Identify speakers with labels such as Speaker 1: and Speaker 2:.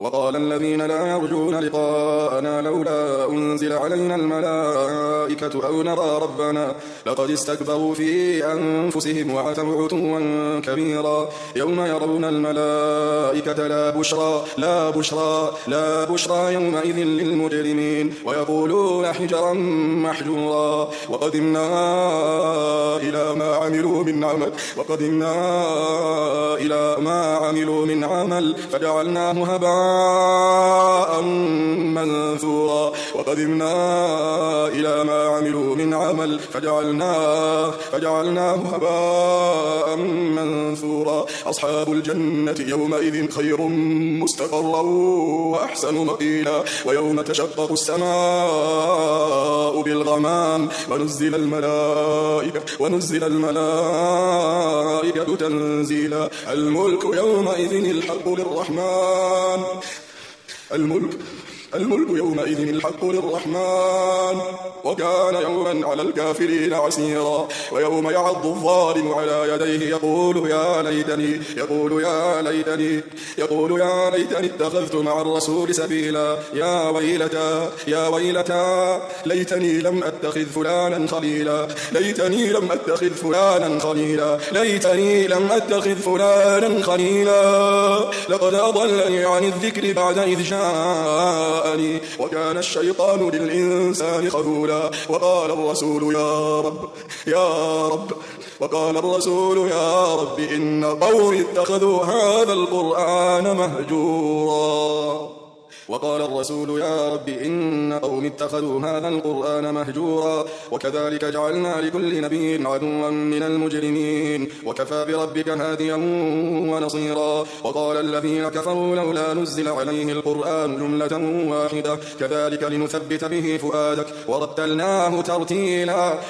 Speaker 1: وقال الذين لا يرجون لقاءنا لولا أنزل علينا الملائكة أو نرى ربنا لقد استكبروا في أنفسهم وعتوا عتوا كبيرا يوم يرون الملائكة لا بشرى يومئذ للمجرمين ويقولون حجرا محجورا وقدمنا إلى ما عملوا من عمل فجعلناه هباء منثورا وقدمنا إلى ما عملوا من عمل فجعلناه هباء منثورا أصحاب الجنة يومئذ خير مستقرا وأحسن مقيلا ويوم تشقق السماء بالغمام ونزل الملائكة تنزيلا الملك يومئذ الحق للرحمن الملك يومئذ الحق للرحمن وكان يوما على الكافرين عسيرا ويوم يعض الظالم على يديه يقول يا ليتني اتخذت مع الرسول سبيلا يا ويلتى ليتني لم أتخذ فلانا خليلا لقد أضلني عن الذكر بعد إذ جاءني وكان الشيطان للإنسان خذولا وقال الرسول يا رب إن قومي اتخذوا هذا القرآن مهجورا وكذلك جعلنا لكل نبي عدوا من المجرمين وكفى بربك هاديا ونصيرا وقال الذين كفروا لولا نزل عليه القرآن جملة واحدة كذلك لنثبت به فؤادك ورتلناه ترتيلا